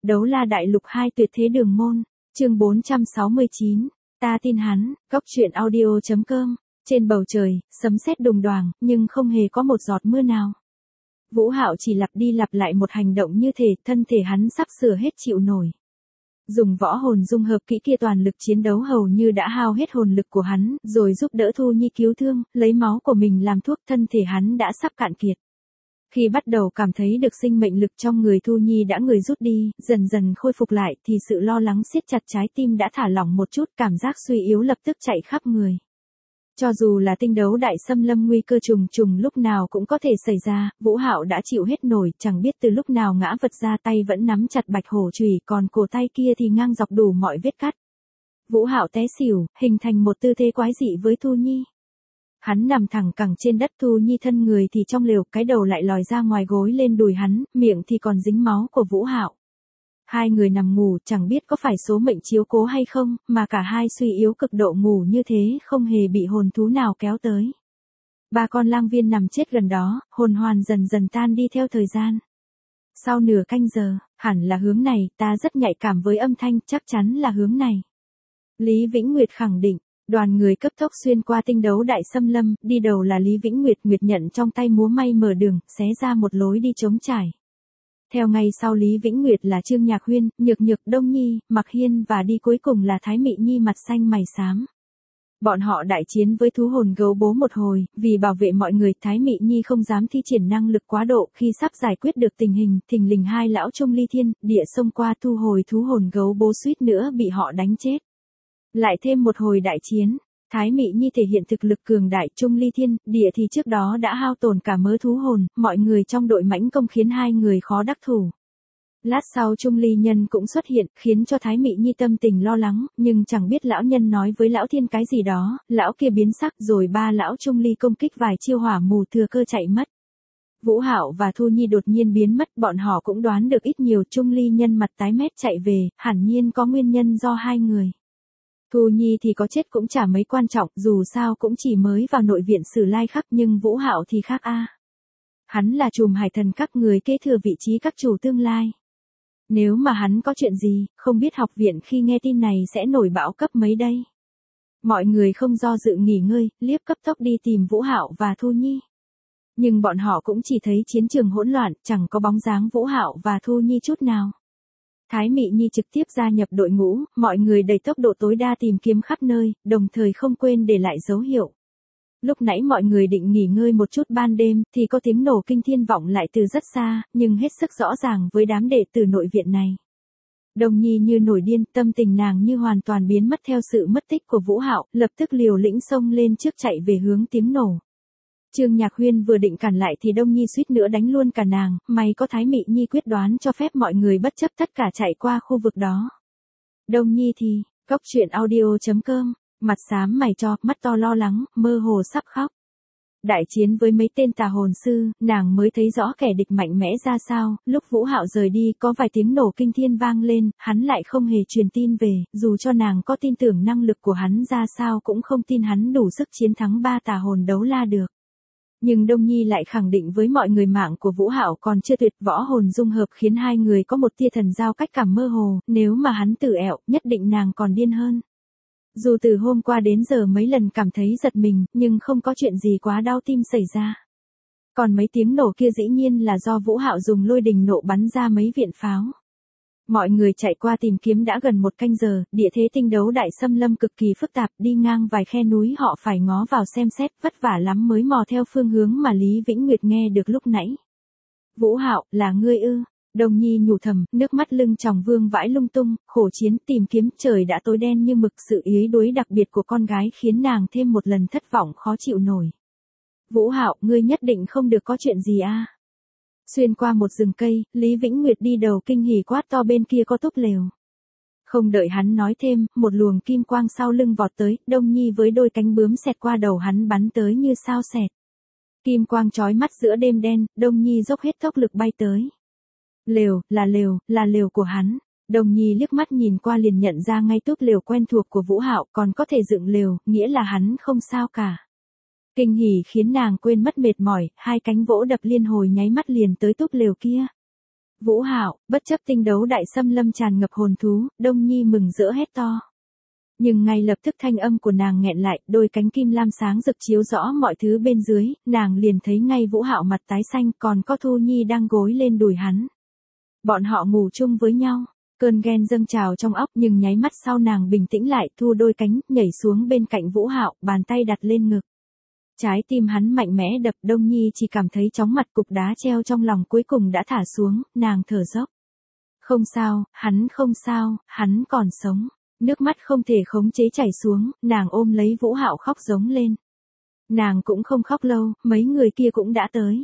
Đấu La Đại Lục 2 Tuyệt Thế Đường Môn, chương 469, ta tin hắn, góc truyện audio.com, trên bầu trời, sấm sét đùng đoàng, nhưng không hề có một giọt mưa nào. Vũ Hạo chỉ lặp đi lặp lại một hành động như thể thân thể hắn sắp sửa hết chịu nổi. Dùng võ hồn dung hợp kỹ kia toàn lực chiến đấu hầu như đã hao hết hồn lực của hắn, rồi giúp đỡ Thu Nhi cứu thương, lấy máu của mình làm thuốc, thân thể hắn đã sắp cạn kiệt. Khi bắt đầu cảm thấy được sinh mệnh lực trong người Thu Nhi đã người rút đi, dần dần khôi phục lại thì sự lo lắng siết chặt trái tim đã thả lỏng một chút, cảm giác suy yếu lập tức chạy khắp người. Cho dù là tinh đấu đại xâm lâm nguy cơ trùng trùng lúc nào cũng có thể xảy ra, Vũ Hạo đã chịu hết nổi, chẳng biết từ lúc nào ngã vật ra, tay vẫn nắm chặt bạch hổ chùy, còn cổ tay kia thì ngang dọc đủ mọi vết cắt. Vũ Hạo té xỉu, hình thành một tư thế quái dị với Thu Nhi. Hắn nằm thẳng cẳng trên đất, Thu Nhi thân người thì trong lều, cái đầu lại lòi ra ngoài gối lên đùi hắn, miệng thì còn dính máu của Vũ Hạo. Hai người nằm ngủ, chẳng biết có phải số mệnh chiếu cố hay không, mà cả hai suy yếu cực độ, ngủ như thế không hề bị hồn thú nào kéo tới. Ba con lang viên nằm chết gần đó, hồn hoàn dần dần tan đi theo thời gian. Sau nửa canh giờ, hẳn là hướng này, ta rất nhạy cảm với âm thanh, chắc chắn là hướng này. Lý Vĩnh Nguyệt khẳng định. Đoàn người cấp tốc xuyên qua tinh đấu đại xâm lâm, đi đầu là Lý Vĩnh Nguyệt, Nguyệt nhận trong tay múa may mở đường, xé ra một lối đi trống trải. Theo ngay sau Lý Vĩnh Nguyệt là Trương Nhạc Huyên, Nhược Nhược, Đông Nhi, Mặc Hiên và đi cuối cùng là Thái Mị Nhi mặt xanh mày xám. Bọn họ đại chiến với thú hồn gấu bố một hồi, vì bảo vệ mọi người, Thái Mị Nhi không dám thi triển năng lực quá độ, khi sắp giải quyết được tình hình, thình lình hai lão Trung Ly Thiên, Địa xông qua thu hồi thú hồn gấu bố, suýt nữa bị họ đánh chết. Lại thêm một hồi đại chiến, Thái Mị Nhi thể hiện thực lực cường đại, Trung Ly Thiên, Địa thì trước đó đã hao tổn cả mớ thú hồn, mọi người trong đội mãnh công khiến hai người khó đắc thủ. Lát sau Trung Ly Nhân cũng xuất hiện, khiến cho Thái Mị Nhi tâm tình lo lắng, nhưng chẳng biết lão nhân nói với lão Thiên cái gì đó, lão kia biến sắc rồi ba lão Trung Ly công kích vài chiêu hỏa mù thừa cơ chạy mất. Vũ Hạo và Thu Nhi đột nhiên biến mất, bọn họ cũng đoán được ít nhiều, Trung Ly Nhân mặt tái mét chạy về, hẳn nhiên có nguyên nhân do hai người. Thu Nhi thì có chết cũng chả mấy quan trọng, dù sao cũng chỉ mới vào nội viện Sử Lai Khắc, nhưng Vũ Hạo thì khác a. Hắn là trùm hải thần các, người kế thừa vị trí các chủ tương lai. Nếu mà hắn có chuyện gì, không biết học viện khi nghe tin này sẽ nổi bão cấp mấy đây. Mọi người không do dự nghỉ ngơi, liếc cấp tốc đi tìm Vũ Hạo và Thu Nhi. Nhưng bọn họ cũng chỉ thấy chiến trường hỗn loạn, chẳng có bóng dáng Vũ Hạo và Thu Nhi chút nào. Thái Mị Nhi trực tiếp gia nhập đội ngũ, mọi người đẩy tốc độ tối đa tìm kiếm khắp nơi, đồng thời không quên để lại dấu hiệu. Lúc nãy mọi người định nghỉ ngơi một chút ban đêm, thì có tiếng nổ kinh thiên vọng lại từ rất xa, nhưng hết sức rõ ràng với đám đệ tử nội viện này. Đồng Nhi như nổi điên, tâm tình nàng như hoàn toàn biến mất theo sự mất tích của Vũ Hạo, lập tức liều lĩnh xông lên trước chạy về hướng tiếng nổ. Trương Nhạc Huyên vừa định cản lại thì Đông Nhi suýt nữa đánh luôn cả nàng, may có Thái Mị Nhi quyết đoán cho phép mọi người bất chấp tất cả chạy qua khu vực đó. Đông Nhi thì, góc truyện audio.com, mặt xám mày cho, mắt to lo lắng, mơ hồ sắp khóc. Đại chiến với mấy tên tà hồn sư, nàng mới thấy rõ kẻ địch mạnh mẽ ra sao, lúc Vũ Hạo rời đi có vài tiếng nổ kinh thiên vang lên, hắn lại không hề truyền tin về, dù cho nàng có tin tưởng năng lực của hắn ra sao cũng không tin hắn đủ sức chiến thắng ba tà hồn đấu la được. Nhưng Đông Nhi lại khẳng định với mọi người mạng của Vũ Hạo còn chưa tuyệt, võ hồn dung hợp khiến hai người có một tia thần giao cách cảm mơ hồ, nếu mà hắn tự ẹo, nhất định nàng còn điên hơn. Dù từ hôm qua đến giờ mấy lần cảm thấy giật mình, nhưng không có chuyện gì quá đau tim xảy ra. Còn mấy tiếng nổ kia dĩ nhiên là do Vũ Hạo dùng lôi đình nộ bắn ra mấy viện pháo. Mọi người chạy qua tìm kiếm đã gần một canh giờ, địa thế tinh đấu đại xâm lâm cực kỳ phức tạp, đi ngang vài khe núi họ phải ngó vào xem xét, vất vả lắm mới mò theo phương hướng mà Lý Vĩnh Nguyệt nghe được lúc nãy. Vũ Hạo, là ngươi ư? Đồng Nhi nhủ thầm, nước mắt lưng tròng vương vãi lung tung, khổ chiến tìm kiếm, trời đã tối đen như mực, sự yếu đuối đặc biệt của con gái khiến nàng thêm một lần thất vọng khó chịu nổi. Vũ Hạo, ngươi nhất định không được có chuyện gì a? Xuyên qua một rừng cây, Lý Vĩnh Nguyệt đi đầu kinh hỉ quát to bên kia có túp lều. Không đợi hắn nói thêm, một luồng kim quang sau lưng vọt tới, Đông Nhi với đôi cánh bướm xẹt qua đầu hắn bắn tới như sao xẹt. Kim quang chói mắt giữa đêm đen, Đông Nhi dốc hết tốc lực bay tới. Lều, là lều của hắn. Đông Nhi liếc mắt nhìn qua liền nhận ra ngay túp lều quen thuộc của Vũ Hạo, còn có thể dựng lều, nghĩa là hắn không sao cả. Kinh hỉ khiến nàng quên mất mệt mỏi, hai cánh vỗ đập liên hồi nháy mắt liền tới túp lều kia. Vũ Hạo, bất chấp tinh đấu đại xâm lâm tràn ngập hồn thú, Đông Nhi mừng rỡ hét to. Nhưng ngay lập tức thanh âm của nàng nghẹn lại, đôi cánh kim lam sáng rực chiếu rõ mọi thứ bên dưới, nàng liền thấy ngay Vũ Hạo mặt tái xanh, còn có Thu Nhi đang gối lên đùi hắn. Bọn họ ngủ chung với nhau, cơn ghen dâng trào trong óc, nhưng nháy mắt sau nàng bình tĩnh lại, thu đôi cánh, nhảy xuống bên cạnh Vũ Hạo, bàn tay đặt lên ngực. Trái tim hắn mạnh mẽ đập, Đông Nhi chỉ cảm thấy chóng mặt, cục đá treo trong lòng cuối cùng đã thả xuống, nàng thở dốc. Không sao, không sao, hắn còn sống. Nước mắt không thể khống chế chảy xuống, nàng ôm lấy Vũ Hạo khóc giống lên. Nàng cũng không khóc lâu, mấy người kia cũng đã tới.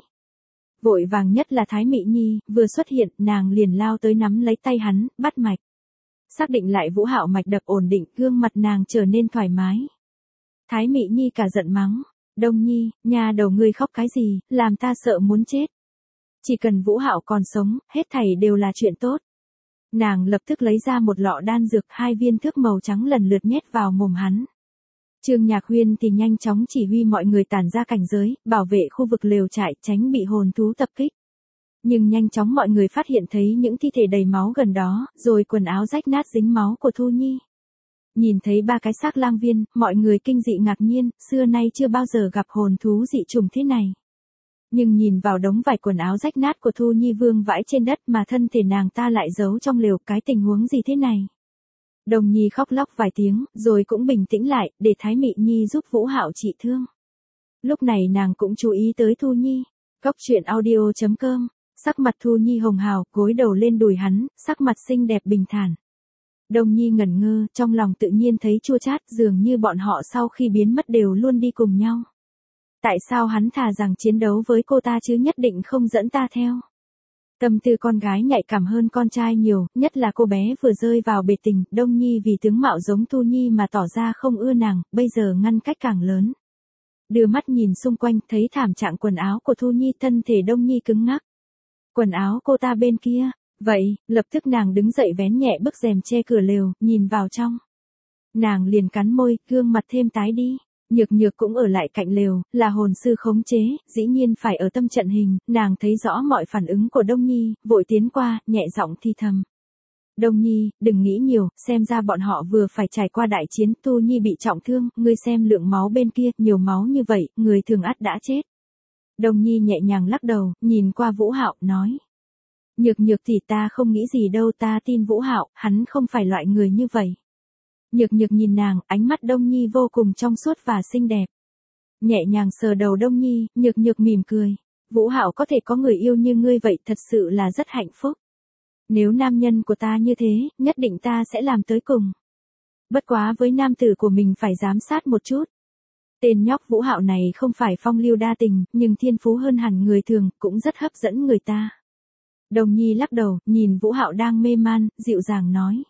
Vội vàng nhất là Thái Mị Nhi, vừa xuất hiện, nàng liền lao tới nắm lấy tay hắn, bắt mạch. Xác định lại Vũ Hạo mạch đập ổn định, gương mặt nàng trở nên thoải mái. Thái Mị Nhi cả giận mắng, Đông Nhi, nhà đầu ngươi khóc cái gì, làm ta sợ muốn chết. Chỉ cần Vũ Hạo còn sống, hết thảy đều là chuyện tốt. Nàng lập tức lấy ra một lọ đan dược, 2 viên thước màu trắng lần lượt nhét vào mồm hắn. Trương Nhạc Huyên thì nhanh chóng chỉ huy mọi người tản ra cảnh giới, bảo vệ khu vực lều trại, tránh bị hồn thú tập kích. Nhưng nhanh chóng mọi người phát hiện thấy những thi thể đầy máu gần đó, rồi quần áo rách nát dính máu của Thu Nhi. Nhìn thấy 3 cái xác lang viên, mọi người kinh dị ngạc nhiên, xưa nay chưa bao giờ gặp hồn thú dị trùng thế này. Nhưng nhìn vào đống vải quần áo rách nát của Thu Nhi vương vãi trên đất mà thân thể nàng ta lại giấu trong lều, cái tình huống gì thế này? Đồng Nhi khóc lóc vài tiếng, rồi cũng bình tĩnh lại, để Thái Mị Nhi giúp Vũ Hạo trị thương. Lúc này nàng cũng chú ý tới Thu Nhi. Cóc truyện audio.com, sắc mặt Thu Nhi hồng hào, gối đầu lên đùi hắn, sắc mặt xinh đẹp bình thản. Đồng Nhi ngẩn ngơ, trong lòng tự nhiên thấy chua chát, dường như bọn họ sau khi biến mất đều luôn đi cùng nhau. Tại sao hắn thà rằng chiến đấu với cô ta chứ nhất định không dẫn ta theo? Tâm tư con gái nhạy cảm hơn con trai nhiều, nhất là cô bé vừa rơi vào bể tình, Đông Nhi vì tướng mạo giống Thu Nhi mà tỏ ra không ưa nàng, bây giờ ngăn cách càng lớn. Đưa mắt nhìn xung quanh, thấy thảm trạng quần áo của Thu Nhi, thân thể Đông Nhi cứng ngắc. Quần áo cô ta bên kia, vậy, lập tức nàng đứng dậy vén nhẹ bức rèm che cửa lều, nhìn vào trong. Nàng liền cắn môi, gương mặt thêm tái đi. Nhược Nhược cũng ở lại cạnh lều, là hồn sư khống chế, dĩ nhiên phải ở tâm trận hình, nàng thấy rõ mọi phản ứng của Đông Nhi, vội tiến qua, nhẹ giọng thì thầm. Đông Nhi, đừng nghĩ nhiều, xem ra bọn họ vừa phải trải qua đại chiến, Thu Nhi bị trọng thương, ngươi xem lượng máu bên kia, nhiều máu như vậy, người thường ắt đã chết. Đông Nhi nhẹ nhàng lắc đầu, nhìn qua Vũ Hạo, nói. Nhược Nhược thì ta không nghĩ gì đâu, ta tin Vũ Hạo, hắn không phải loại người như vậy. Nhược Nhược nhìn nàng, ánh mắt Đông Nhi vô cùng trong suốt và xinh đẹp. Nhẹ nhàng sờ đầu Đông Nhi, Nhược Nhược mỉm cười. Vũ Hạo có thể có người yêu như ngươi vậy thật sự là rất hạnh phúc. Nếu nam nhân của ta như thế, nhất định ta sẽ làm tới cùng. Bất quá với nam tử của mình phải giám sát một chút. Tên nhóc Vũ Hạo này không phải phong lưu đa tình, nhưng thiên phú hơn hẳn người thường, cũng rất hấp dẫn người ta. Đồng Nhi lắc đầu, nhìn Vũ Hạo đang mê man, dịu dàng nói.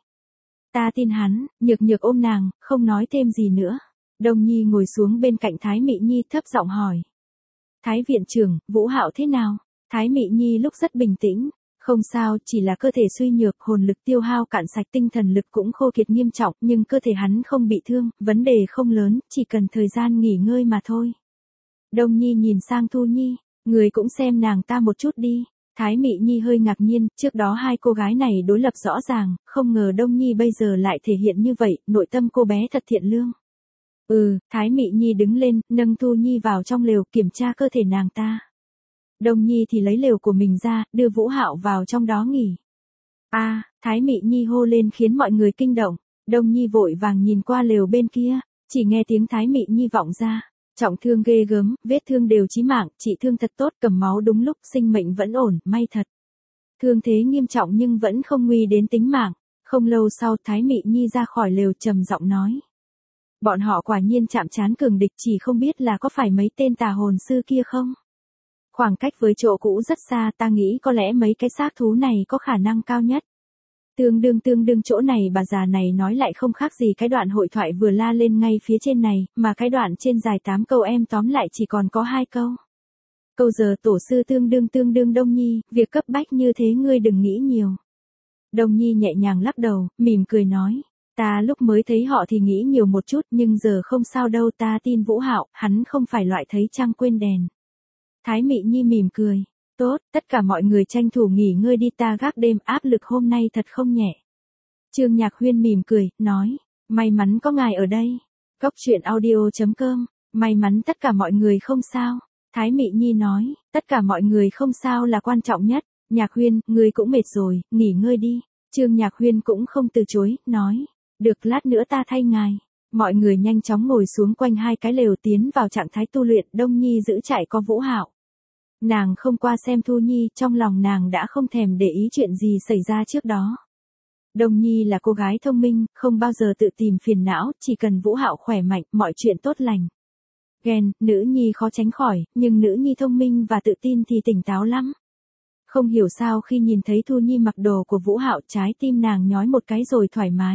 Ta tin hắn. Nhược Nhược ôm nàng, không nói thêm gì nữa. Đồng Nhi ngồi xuống bên cạnh Thái Mị Nhi, thấp giọng hỏi. Thái viện trưởng, Vũ Hạo thế nào? Thái Mị Nhi lúc rất bình tĩnh. Không sao, chỉ là cơ thể suy nhược, hồn lực tiêu hao cạn sạch, tinh thần lực cũng khô kiệt nghiêm trọng, nhưng cơ thể hắn không bị thương, vấn đề không lớn, chỉ cần thời gian nghỉ ngơi mà thôi. Đồng Nhi nhìn sang Thu Nhi, người cũng xem nàng ta một chút đi. Thái Mị Nhi hơi ngạc nhiên, trước đó hai cô gái này đối lập rõ ràng, không ngờ Đông Nhi bây giờ lại thể hiện như vậy, nội tâm cô bé thật thiện lương. Thái Mị Nhi đứng lên, nâng Thu Nhi vào trong lều, kiểm tra cơ thể nàng ta. Đông Nhi thì lấy lều của mình ra, đưa Vũ Hạo vào trong đó nghỉ. Thái Mị Nhi hô lên khiến mọi người kinh động. Đông Nhi vội vàng nhìn qua lều bên kia, chỉ nghe tiếng Thái Mị Nhi vọng ra. Trọng thương ghê gớm, vết thương đều chí mạng, trị thương thật tốt, cầm máu đúng lúc, sinh mệnh vẫn ổn, may thật. Thương thế nghiêm trọng nhưng vẫn không nguy đến tính mạng. Không lâu sau, Thái Mị Nhi ra khỏi lều trầm giọng nói. Bọn họ quả nhiên chạm trán cường địch, chỉ không biết là có phải mấy tên tà hồn sư kia không? Khoảng cách với chỗ cũ rất xa, ta nghĩ có lẽ mấy cái xác thú này có khả năng cao nhất. Tương đương chỗ này bà già này nói lại không khác gì cái đoạn hội thoại vừa la lên ngay phía trên này, mà cái đoạn trên dài 8 câu em tóm lại chỉ còn có 2 câu. Câu giờ tổ sư tương đương Đông Nhi, việc cấp bách như thế ngươi đừng nghĩ nhiều. Đông Nhi nhẹ nhàng lắc đầu, mỉm cười nói, ta lúc mới thấy họ thì nghĩ nhiều một chút nhưng giờ không sao đâu, ta tin Vũ Hạo, hắn không phải loại thấy trăng quên đèn. Thái Mị Nhi mỉm cười, Tốt, tất cả mọi người tranh thủ nghỉ ngơi đi, ta gác đêm, áp lực hôm nay thật không nhẹ. Trương Nhạc Huyên mỉm cười, nói, may mắn có ngài ở đây. Cốc truyện audio.com, may mắn tất cả mọi người không sao. Thái Mị Nhi nói, tất cả mọi người không sao là quan trọng nhất. Nhạc Huyên, ngươi cũng mệt rồi, nghỉ ngơi đi. Trương Nhạc Huyên cũng không từ chối, nói, được, lát nữa ta thay ngài. Mọi người nhanh chóng ngồi xuống quanh hai cái lều tiến vào trạng thái tu luyện. Đông Nhi giữ trại có Vũ Hạo. Nàng không qua xem Thu Nhi, trong lòng nàng đã không thèm để ý chuyện gì xảy ra trước đó. Đông Nhi là cô gái thông minh, không bao giờ tự tìm phiền não, chỉ cần Vũ Hạo khỏe mạnh, mọi chuyện tốt lành. Ghen, nữ nhi khó tránh khỏi, nhưng nữ nhi thông minh và tự tin thì tỉnh táo lắm. Không hiểu sao khi nhìn thấy Thu Nhi mặc đồ của Vũ Hạo, trái tim nàng nhói một cái rồi thoải mái.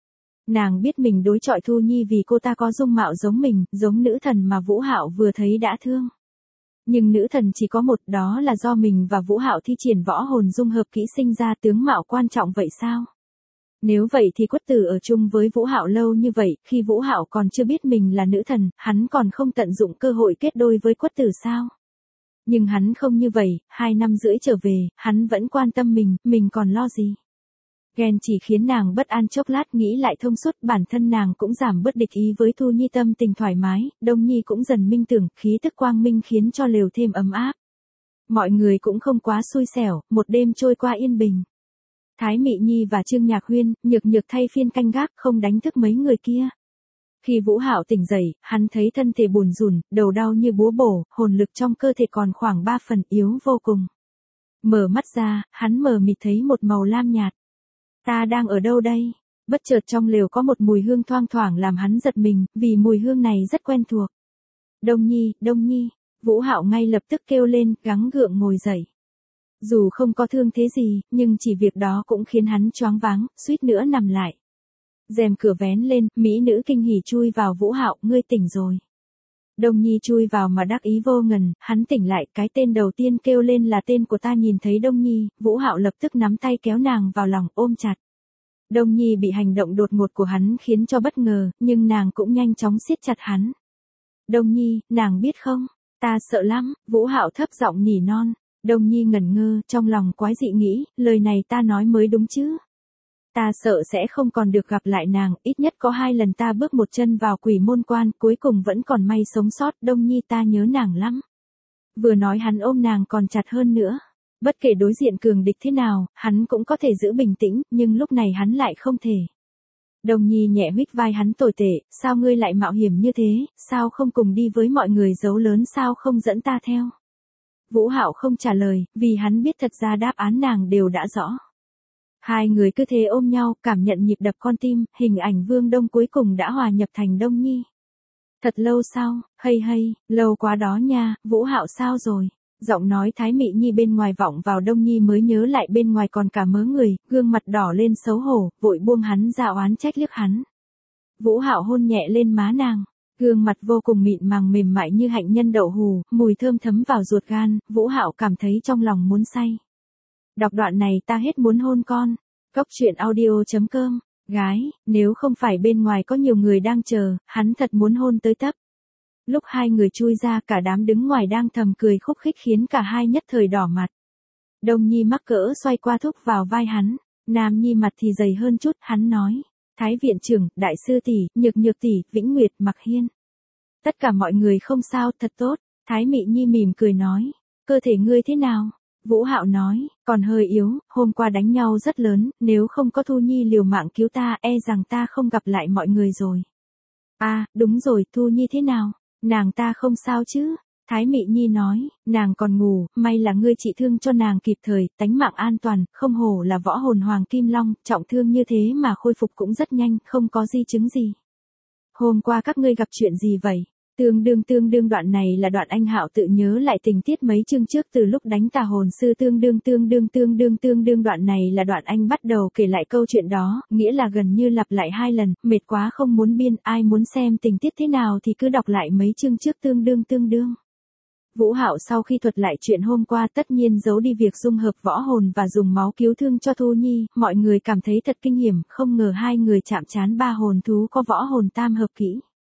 Nàng biết mình đối chọi Thu Nhi vì cô ta có dung mạo giống mình, giống nữ thần mà Vũ Hạo vừa thấy đã thương. Nhưng nữ thần chỉ có một, đó là do mình và Vũ Hạo thi triển võ hồn dung hợp kỹ sinh ra, tướng mạo quan trọng vậy sao? Nếu vậy thì Quất Tử ở chung với Vũ Hạo lâu như vậy, khi Vũ Hạo còn chưa biết mình là nữ thần, hắn còn không tận dụng cơ hội kết đôi với Quất Tử sao? Nhưng hắn không như vậy, 2 năm rưỡi trở về, hắn vẫn quan tâm mình còn lo gì? Ghen chỉ khiến nàng bất an chốc lát, nghĩ lại thông suốt, bản thân nàng cũng giảm bớt địch ý với Thu Nhi, tâm tình thoải mái. Đông Nhi cũng dần minh tưởng, khí tức quang minh khiến cho lều thêm ấm áp. Mọi người cũng không quá xui xẻo, một đêm trôi qua yên bình. Thái Mị Nhi và Trương Nhạc Huyên, nhược nhược thay phiên canh gác, không đánh thức mấy người kia. Khi Vũ Hạo tỉnh dậy, hắn thấy thân thể bùn rùn, đầu đau như búa bổ, hồn lực trong cơ thể còn khoảng 3 phần, yếu vô cùng. Mở mắt ra, hắn mờ mịt thấy một màu lam nhạt. Ta đang ở đâu đây? Bất chợt trong lều có một mùi hương thoang thoảng làm hắn giật mình, vì mùi hương này rất quen thuộc. Đông Nhi, Đông Nhi. Vũ Hạo ngay lập tức kêu lên, gắng gượng ngồi dậy. Dù không có thương thế gì, nhưng chỉ việc đó cũng khiến hắn choáng váng, suýt nữa nằm lại. Rèm cửa vén lên, mỹ nữ kinh hỉ chui vào. Vũ Hạo, ngươi tỉnh rồi. Đông Nhi chui vào mà đắc ý vô ngần, hắn tỉnh lại, cái tên đầu tiên kêu lên là tên của ta. Nhìn thấy Đông Nhi, Vũ Hạo lập tức nắm tay kéo nàng vào lòng, ôm chặt. Đông Nhi bị hành động đột ngột của hắn khiến cho bất ngờ, nhưng nàng cũng nhanh chóng siết chặt hắn. Đông Nhi, nàng biết không, ta sợ lắm, Vũ Hạo thấp giọng nỉ non. Đông Nhi ngẩn ngơ, trong lòng quái dị nghĩ, lời này ta nói mới đúng chứ. Ta sợ sẽ không còn được gặp lại nàng, ít nhất có 2 lần ta bước một chân vào Quỷ Môn Quan, cuối cùng vẫn còn may sống sót. Đông Nhi, ta nhớ nàng lắm. Vừa nói hắn ôm nàng còn chặt hơn nữa. Bất kể đối diện cường địch thế nào, hắn cũng có thể giữ bình tĩnh, nhưng lúc này hắn lại không thể. Đông Nhi nhẹ huých vai hắn, tồi tệ, sao ngươi lại mạo hiểm như thế, sao không cùng đi với mọi người, giấu lớn sao không dẫn ta theo. Vũ Hạo không trả lời, vì hắn biết thật ra đáp án nàng đều đã rõ. Hai người cứ thế ôm nhau, cảm nhận nhịp đập con tim, hình ảnh Vương Đông cuối cùng đã hòa nhập thành Đông Nhi. Thật lâu sau, hay, lâu quá đó nha, Vũ Hạo sao rồi? Giọng nói Thái Mị Nhi bên ngoài vọng vào. Đông Nhi mới nhớ lại bên ngoài còn cả mớ người, gương mặt đỏ lên xấu hổ, vội buông hắn ra, oán trách liếc hắn. Vũ Hạo hôn nhẹ lên má nàng. Gương mặt vô cùng mịn màng mềm mại như hạnh nhân đậu hù, mùi thơm thấm vào ruột gan, Vũ Hạo cảm thấy trong lòng muốn say. Đọc đoạn này ta hết muốn hôn con. Cốc truyện audio.com. Gái, nếu không phải bên ngoài có nhiều người đang chờ, hắn thật muốn hôn tới tấp. Lúc hai người chui ra, cả đám đứng ngoài đang thầm cười khúc khích khiến cả hai nhất thời đỏ mặt. Đông Nhi mắc cỡ xoay qua thúc vào vai hắn. Nam Nhi mặt thì dày hơn chút, hắn nói. Thái viện trưởng, đại sư tỷ, nhược nhược tỷ, Vĩnh Nguyệt, Mặc Hiên. Tất cả mọi người không sao, thật tốt. Thái Mị Nhi mỉm cười nói. Cơ thể ngươi thế nào? Vũ Hạo nói, còn hơi yếu, hôm qua đánh nhau rất lớn, nếu không có Thu Nhi liều mạng cứu ta, e rằng ta không gặp lại mọi người rồi. À, đúng rồi, Thu Nhi thế nào? Nàng ta không sao chứ? Thái Mị Nhi nói, nàng còn ngủ, may là ngươi trị thương cho nàng kịp thời, tánh mạng an toàn, không hổ là võ hồn Hoàng Kim Long, trọng thương như thế mà khôi phục cũng rất nhanh, không có di chứng gì. Hôm qua các ngươi gặp chuyện gì vậy? Tương đương đoạn này là đoạn anh Hạo tự nhớ lại tình tiết mấy chương trước từ lúc đánh tà hồn sư. Tương đương đoạn này là đoạn anh bắt đầu kể lại câu chuyện đó, nghĩa là gần như lặp lại 2 lần, mệt quá không muốn biên, ai muốn xem tình tiết thế nào thì cứ đọc lại mấy chương trước. Tương đương. Vũ Hạo sau khi thuật lại chuyện hôm qua tất nhiên giấu đi việc dung hợp võ hồn và dùng máu cứu thương cho Thu Nhi, mọi người cảm thấy thật kinh hiểm, không ngờ hai người chạm trán 3 hồn thú có võ hồn tam hợp kỹ.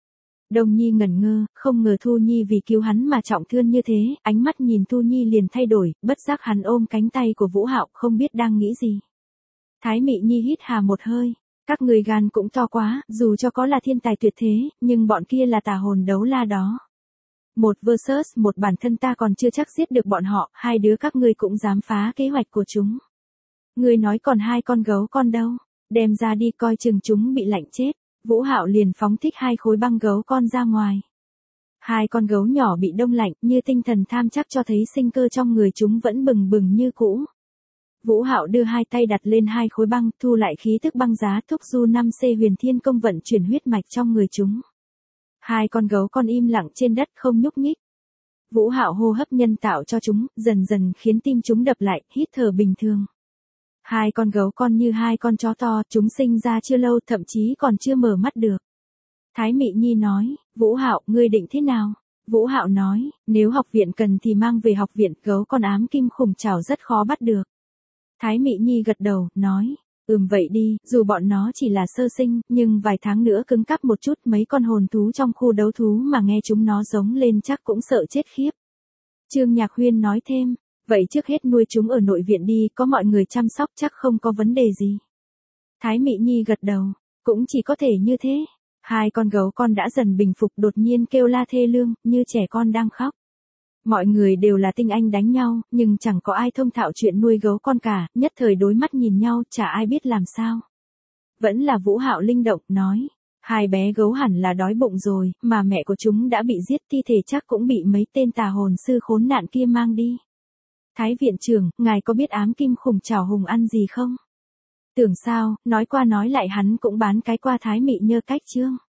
Đông Nhi ngẩn ngơ, không ngờ Thu Nhi vì cứu hắn mà trọng thương như thế, ánh mắt nhìn Thu Nhi liền thay đổi, bất giác hắn ôm cánh tay của Vũ Hạo không biết đang nghĩ gì. Thái Mị Nhi hít hà một hơi, các người gan cũng to quá, dù cho có là thiên tài tuyệt thế, nhưng bọn kia là tà hồn đấu la đó. Một versus một bản thân ta còn chưa chắc giết được bọn họ, hai đứa các ngươi cũng dám phá kế hoạch của chúng. Ngươi nói còn hai con gấu con đâu, đem ra đi coi chừng chúng bị lạnh chết. Vũ Hạo liền phóng thích hai khối băng gấu con ra ngoài. Hai con gấu nhỏ bị đông lạnh như tinh thần tham chắc cho thấy sinh cơ trong người chúng vẫn bừng bừng như cũ. Vũ Hạo đưa hai tay đặt lên hai khối băng, thu lại khí tức băng giá thúc du 5C huyền thiên công vận chuyển huyết mạch trong người chúng. Hai con gấu con im lặng trên đất không nhúc nhích. Vũ Hạo hô hấp nhân tạo cho chúng, dần dần khiến tim chúng đập lại, hít thở bình thường. Hai con gấu con như hai con chó to, chúng sinh ra chưa lâu, thậm chí còn chưa mở mắt được. Thái Mị Nhi nói, Vũ Hạo, ngươi định thế nào? Vũ Hạo nói, nếu học viện cần thì mang về học viện, gấu con ám kim khủng trảo rất khó bắt được. Thái Mị Nhi gật đầu, nói, vậy đi, dù bọn nó chỉ là sơ sinh, nhưng vài tháng nữa cứng cáp một chút, mấy con hồn thú trong khu đấu thú mà nghe chúng nó giống lên chắc cũng sợ chết khiếp. Trương Nhạc Huyên nói thêm, vậy trước hết nuôi chúng ở nội viện đi, có mọi người chăm sóc chắc không có vấn đề gì. Thái Mị Nhi gật đầu, cũng chỉ có thể như thế. Hai con gấu con đã dần bình phục đột nhiên kêu la thê lương, như trẻ con đang khóc. Mọi người đều là tinh anh đánh nhau, nhưng chẳng có ai thông thạo chuyện nuôi gấu con cả, nhất thời đối mắt nhìn nhau, chả ai biết làm sao. Vẫn là Vũ Hạo linh động, nói, hai bé gấu hẳn là đói bụng rồi, mà mẹ của chúng đã bị giết, thi thể chắc cũng bị mấy tên tà hồn sư khốn nạn kia mang đi. Thái viện trưởng, ngài có biết ám kim khủng trảo hùng ăn gì không? Tưởng sao, nói qua nói lại hắn cũng bán cái qua Thái Mị Nhơ cách chương.